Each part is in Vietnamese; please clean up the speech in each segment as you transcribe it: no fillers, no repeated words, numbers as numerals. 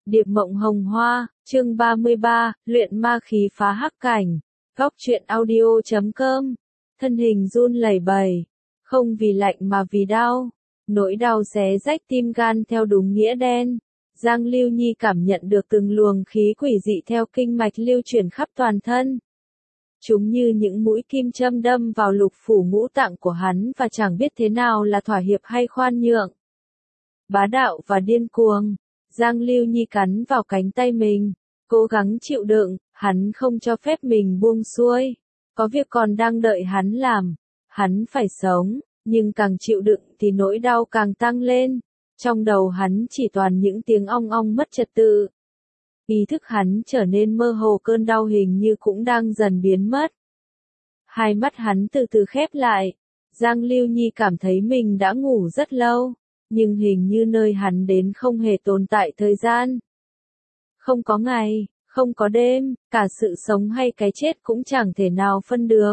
Điệp Mộng Hồng Hoa, chương 33, luyện ma khí phá hắc cảnh. Góc truyện audio.com. Thân hình run lẩy bẩy, không vì lạnh mà vì đau. Nỗi đau xé rách tim gan theo đúng nghĩa đen. Giang Lưu Nhi cảm nhận được từng luồng khí quỷ dị theo kinh mạch lưu chuyển khắp toàn thân. Chúng như những mũi kim châm đâm vào lục phủ ngũ tạng của hắn và chẳng biết thế nào là thỏa hiệp hay khoan nhượng. Bá đạo và điên cuồng. Giang Lưu Nhi cắn vào cánh tay mình, cố gắng chịu đựng, hắn không cho phép mình buông xuôi. Có việc còn đang đợi hắn làm, hắn phải sống, nhưng càng chịu đựng thì nỗi đau càng tăng lên. Trong đầu hắn chỉ toàn những tiếng ong ong mất trật tự. Ý thức hắn trở nên mơ hồ, cơn đau hình như cũng đang dần biến mất. Hai mắt hắn từ từ khép lại. Giang Lưu Nhi cảm thấy mình đã ngủ rất lâu. Nhưng hình như nơi hắn đến không hề tồn tại thời gian. Không có ngày, không có đêm, cả sự sống hay cái chết cũng chẳng thể nào phân được.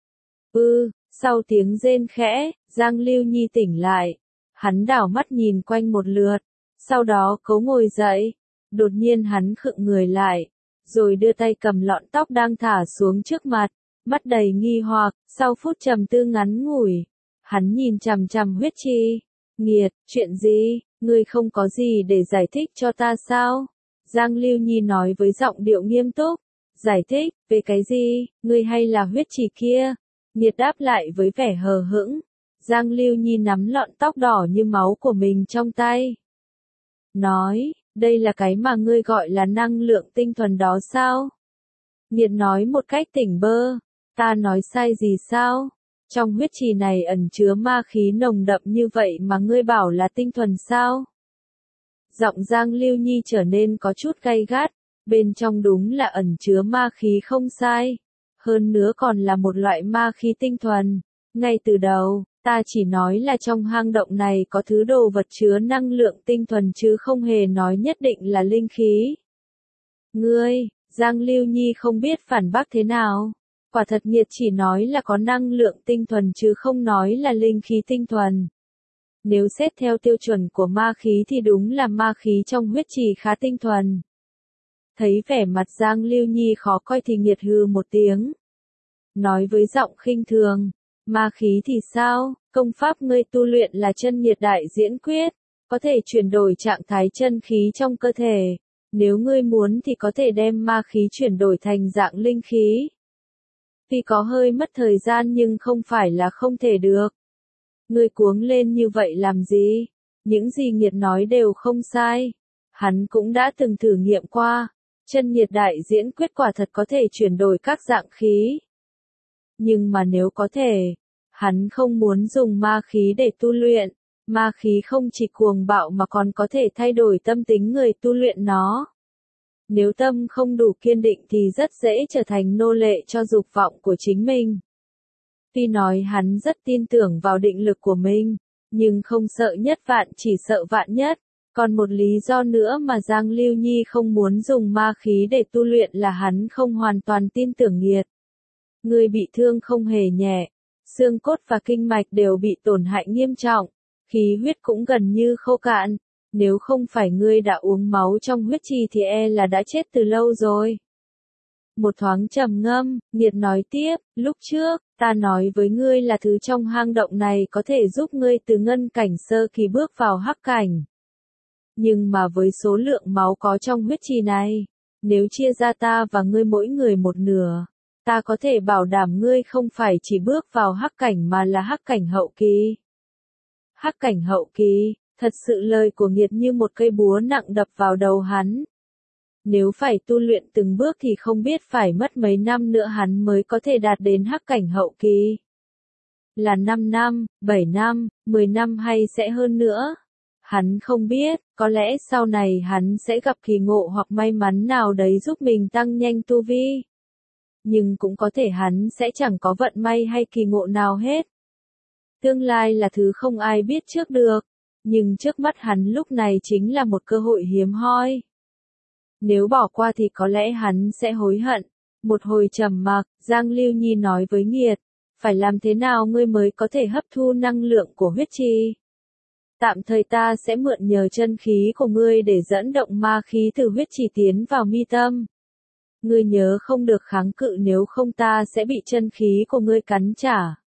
Sau tiếng rên khẽ, Giang Lưu Nhi tỉnh lại. Hắn đảo mắt nhìn quanh một lượt, sau đó cố ngồi dậy. Đột nhiên hắn khựng người lại, rồi đưa tay cầm lọn tóc đang thả xuống trước mặt, mắt đầy nghi hoặc. Sau phút trầm tư ngắn ngủi, hắn nhìn chằm chằm huyết chi. Nghiệt, chuyện gì, ngươi không có gì để giải thích cho ta sao? Giang Lưu Nhi nói với giọng điệu nghiêm túc. Giải thích, về cái gì, ngươi hay là huyết chỉ kia? Nghiệt đáp lại với vẻ hờ hững. Giang Lưu Nhi nắm lọn tóc đỏ như máu của mình trong tay. Nói, đây là cái mà ngươi gọi là năng lượng tinh thuần đó sao? Nghiệt nói một cách tỉnh bơ. Ta nói sai gì sao? Trong huyết trì này ẩn chứa ma khí nồng đậm như vậy mà ngươi bảo là tinh thuần sao? Giọng Giang Lưu Nhi trở nên có chút gay gắt, bên trong đúng là ẩn chứa ma khí không sai. Hơn nữa còn là một loại ma khí tinh thuần. Ngay từ đầu, ta chỉ nói là trong hang động này có thứ đồ vật chứa năng lượng tinh thuần chứ không hề nói nhất định là linh khí. Ngươi, Giang Lưu Nhi không biết phản bác thế nào. Quả thật Nghiệt chỉ nói là có năng lượng tinh thuần chứ không nói là linh khí tinh thuần. Nếu xét theo tiêu chuẩn của ma khí thì đúng là ma khí trong huyết trì khá tinh thuần. Thấy vẻ mặt Giang Lưu Nhi khó coi thì Nghiệt hừ một tiếng. Nói với giọng khinh thường, ma khí thì sao, công pháp ngươi tu luyện là chân nhiệt đại diễn quyết, có thể chuyển đổi trạng thái chân khí trong cơ thể. Nếu ngươi muốn thì có thể đem ma khí chuyển đổi thành dạng linh khí. Tuy có hơi mất thời gian nhưng không phải là không thể được. Ngươi cuống lên như vậy làm gì? Những gì Nghiệt nói đều không sai. Hắn cũng đã từng thử nghiệm qua. Chân nhiệt đại diễn quyết quả thật có thể chuyển đổi các dạng khí. Nhưng mà nếu có thể, hắn không muốn dùng ma khí để tu luyện. Ma khí không chỉ cuồng bạo mà còn có thể thay đổi tâm tính người tu luyện nó. Nếu tâm không đủ kiên định thì rất dễ trở thành nô lệ cho dục vọng của chính mình. Tuy nói hắn rất tin tưởng vào định lực của mình, nhưng không sợ nhất vạn chỉ sợ vạn nhất. Còn một lý do nữa mà Giang Lưu Nhi không muốn dùng ma khí để tu luyện là hắn không hoàn toàn tin tưởng Nghiệt. Người bị thương không hề nhẹ, xương cốt và kinh mạch đều bị tổn hại nghiêm trọng, khí huyết cũng gần như khô cạn. Nếu không phải ngươi đã uống máu trong huyết trì thì e là đã chết từ lâu rồi. Một thoáng trầm ngâm, Nghiệt nói tiếp, lúc trước, ta nói với ngươi là thứ trong hang động này có thể giúp ngươi từ ngân cảnh sơ kỳ bước vào hắc cảnh. Nhưng mà với số lượng máu có trong huyết trì này, nếu chia ra ta và ngươi mỗi người một nửa, ta có thể bảo đảm ngươi không phải chỉ bước vào hắc cảnh mà là hắc cảnh hậu kỳ. Hắc cảnh hậu kỳ. Thật sự lời của Nghiệt như một cây búa nặng đập vào đầu hắn. Nếu phải tu luyện từng bước thì không biết phải mất mấy năm nữa hắn mới có thể đạt đến hắc cảnh hậu kỳ. Là 5 năm, 7 năm, 10 năm hay sẽ hơn nữa? Hắn không biết, có lẽ sau này hắn sẽ gặp kỳ ngộ hoặc may mắn nào đấy giúp mình tăng nhanh tu vi. Nhưng cũng có thể hắn sẽ chẳng có vận may hay kỳ ngộ nào hết. Tương lai là thứ không ai biết trước được. Nhưng trước mắt hắn lúc này chính là một cơ hội hiếm hoi. Nếu bỏ qua thì có lẽ hắn sẽ hối hận. Một hồi trầm mặc, Giang Lưu Nhi nói với Nghiệt, phải làm thế nào ngươi mới có thể hấp thu năng lượng của huyết trì? Tạm thời ta sẽ mượn nhờ chân khí của ngươi để dẫn động ma khí từ huyết trì tiến vào mi tâm. Ngươi nhớ không được kháng cự, nếu không ta sẽ bị chân khí của ngươi cắn trả.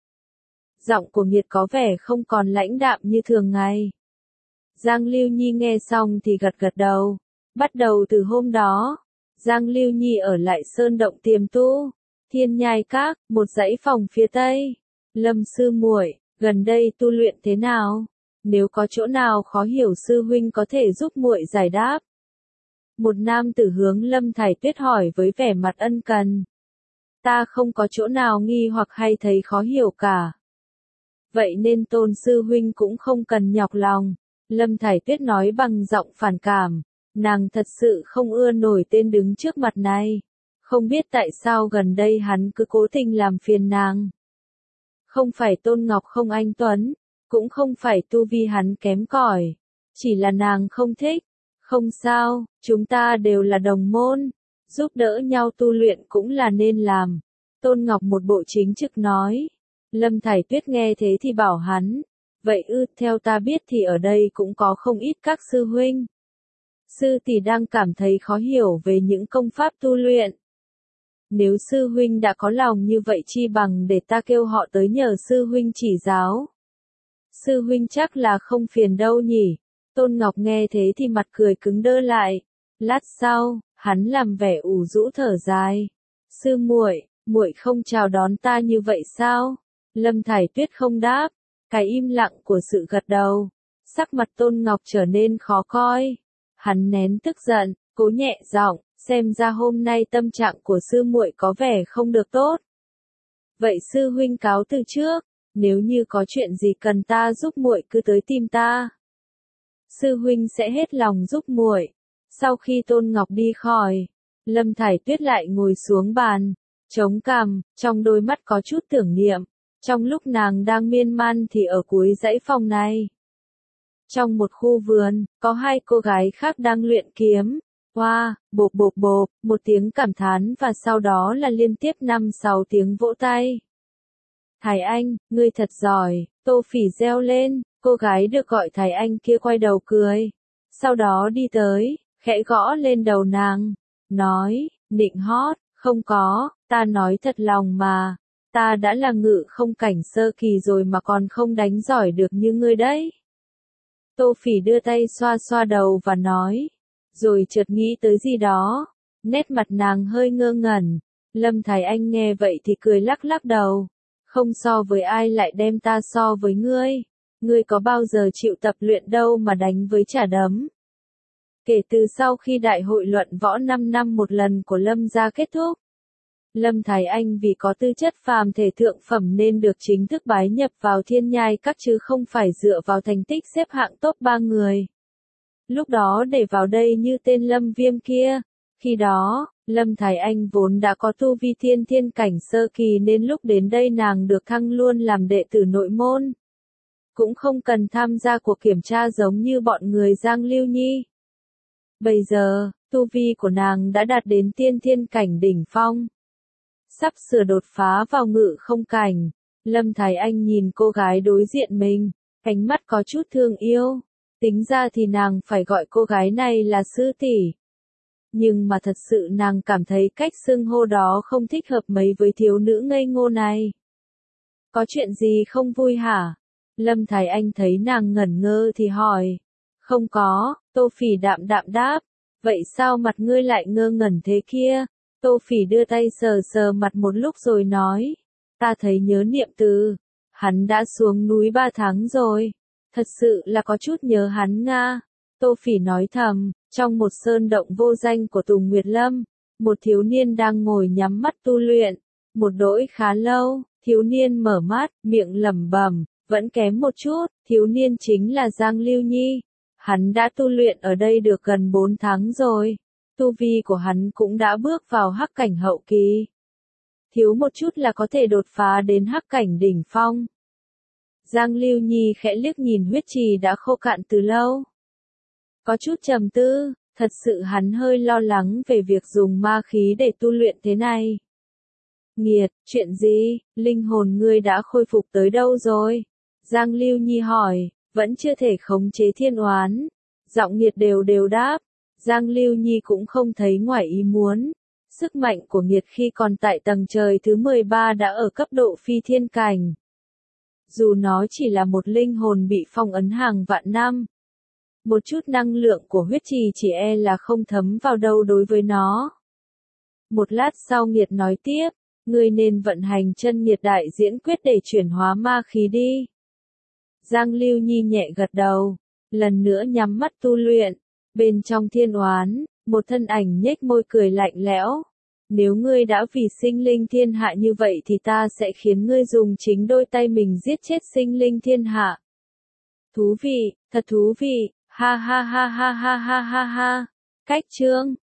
Giọng của Nghiệt có vẻ không còn lãnh đạm như thường ngày. Giang Lưu Nhi nghe xong thì gật gật đầu. Bắt đầu từ hôm đó, Giang Lưu Nhi ở lại sơn động tiềm tu, Thiên Nhai Các, một dãy phòng phía tây. Lâm sư muội, gần đây tu luyện thế nào? Nếu có chỗ nào khó hiểu sư huynh có thể giúp muội giải đáp. Một nam tử hướng Lâm Thải Tuyết hỏi với vẻ mặt ân cần. Ta không có chỗ nào nghi hoặc hay thấy khó hiểu cả. Vậy nên Tôn sư huynh cũng không cần nhọc lòng. Lâm Thải Tuyết nói bằng giọng phản cảm. Nàng thật sự không ưa nổi tên đứng trước mặt này. Không biết tại sao gần đây hắn cứ cố tình làm phiền nàng. Không phải Tôn Ngọc không anh tuấn, cũng không phải tu vi hắn kém cỏi, chỉ là nàng không thích. Không sao, chúng ta đều là đồng môn, giúp đỡ nhau tu luyện cũng là nên làm. Tôn Ngọc một bộ chính trực nói. Lâm Thải Tuyết nghe thế thì bảo hắn, vậy theo ta biết thì ở đây cũng có không ít các sư huynh. Sư tỷ đang cảm thấy khó hiểu về những công pháp tu luyện. Nếu sư huynh đã có lòng như vậy chi bằng để ta kêu họ tới nhờ sư huynh chỉ giáo. Sư huynh chắc là không phiền đâu nhỉ. Tôn Ngọc nghe thế thì mặt cười cứng đơ lại. Lát sau, hắn làm vẻ ủ rũ thở dài. Sư muội, muội không chào đón ta như vậy sao? Lâm Thải Tuyết không đáp, cái im lặng của sự gật đầu. Sắc mặt Tôn Ngọc trở nên khó coi. Hắn nén tức giận, cố nhẹ giọng, xem ra hôm nay tâm trạng của sư muội có vẻ không được tốt. Vậy sư huynh cáo từ trước, nếu như có chuyện gì cần ta giúp muội cứ tới tìm ta. Sư huynh sẽ hết lòng giúp muội. Sau khi Tôn Ngọc đi khỏi, Lâm Thải Tuyết lại ngồi xuống bàn, chống cằm, trong đôi mắt có chút tưởng niệm. Trong lúc nàng đang miên man thì ở cuối dãy phòng này, trong một khu vườn, có hai cô gái khác đang luyện kiếm. Hoa, bộp bộp bộp, một tiếng cảm thán và sau đó là liên tiếp 5-6 tiếng vỗ tay. Thái Anh, ngươi thật giỏi, Tô Phỉ reo lên, cô gái được gọi Thái Anh kia quay đầu cười. Sau đó đi tới, khẽ gõ lên đầu nàng, nói, nịnh hót, không có, ta nói thật lòng mà, ta đã là ngự không cảnh sơ kỳ rồi mà còn không đánh giỏi được như ngươi đấy. Tô Phỉ đưa tay xoa xoa đầu và nói, rồi chợt nghĩ tới gì đó, nét mặt nàng hơi ngơ ngẩn. Lâm Thái Anh nghe vậy thì cười lắc lắc đầu, không so với ai lại đem ta so với ngươi có bao giờ chịu tập luyện đâu mà đánh với trả đấm. Kể từ sau khi đại hội luận võ 5 năm một lần của Lâm gia kết thúc, Lâm Thái Anh vì có tư chất phàm thể thượng phẩm nên được chính thức bái nhập vào Thiên Nhai Các chứ không phải dựa vào thành tích xếp hạng top 3 người. Lúc đó để vào đây như tên Lâm Viêm kia, khi đó, Lâm Thái Anh vốn đã có tu vi thiên cảnh sơ kỳ nên lúc đến đây nàng được thăng luôn làm đệ tử nội môn. Cũng không cần tham gia cuộc kiểm tra giống như bọn người Giang Lưu Nhi. Bây giờ, tu vi của nàng đã đạt đến thiên cảnh đỉnh phong. Sắp sửa đột phá vào ngự không cảnh, Lâm Thái Anh nhìn cô gái đối diện mình, ánh mắt có chút thương yêu. Tính ra thì nàng phải gọi cô gái này là sư tỷ. Nhưng mà thật sự nàng cảm thấy cách xưng hô đó không thích hợp mấy với thiếu nữ ngây ngô này. Có chuyện gì không vui hả? Lâm Thái Anh thấy nàng ngẩn ngơ thì hỏi. Không có, Tô Phỉ đạm đạm đáp. Vậy sao mặt ngươi lại ngơ ngẩn thế kia? Tô Phỉ đưa tay sờ sờ mặt một lúc rồi nói. Ta thấy nhớ Niệm Từ. Hắn đã xuống núi 3 tháng rồi. Thật sự là có chút nhớ hắn nga. Tô Phỉ nói thầm, trong một sơn động vô danh của Tùng Nguyệt Lâm, một thiếu niên đang ngồi nhắm mắt tu luyện. Một đỗi khá lâu, thiếu niên mở mắt, miệng lẩm bẩm, vẫn kém một chút, thiếu niên chính là Giang Lưu Nhi. Hắn đã tu luyện ở đây được gần 4 tháng rồi. Tu vi của hắn cũng đã bước vào hắc cảnh hậu kỳ. Thiếu một chút là có thể đột phá đến hắc cảnh đỉnh phong. Giang Lưu Nhi khẽ liếc nhìn huyết trì đã khô cạn từ lâu. Có chút trầm tư, thật sự hắn hơi lo lắng về việc dùng ma khí để tu luyện thế này. Nghiệt, chuyện gì, linh hồn ngươi đã khôi phục tới đâu rồi? Giang Lưu Nhi hỏi, vẫn chưa thể khống chế thiên oán. Giọng nghiệt đều đều đáp. Giang Lưu Nhi cũng không thấy ngoài ý muốn. Sức mạnh của nghiệt khi còn tại tầng trời thứ 13 đã ở cấp độ phi thiên cảnh. Dù nó chỉ là một linh hồn bị phong ấn hàng vạn năm. Một chút năng lượng của huyết trì chỉ e là không thấm vào đâu đối với nó. Một lát sau nghiệt nói tiếp, ngươi nên vận hành chân nghiệt đại diễn quyết để chuyển hóa ma khí đi. Giang Lưu Nhi nhẹ gật đầu, lần nữa nhắm mắt tu luyện. Bên trong thiên oán, một thân ảnh nhếch môi cười lạnh lẽo. Nếu ngươi đã vì sinh linh thiên hạ như vậy thì ta sẽ khiến ngươi dùng chính đôi tay mình giết chết sinh linh thiên hạ. Thú vị, thật thú vị, ha ha ha ha ha ha ha ha. Cách chương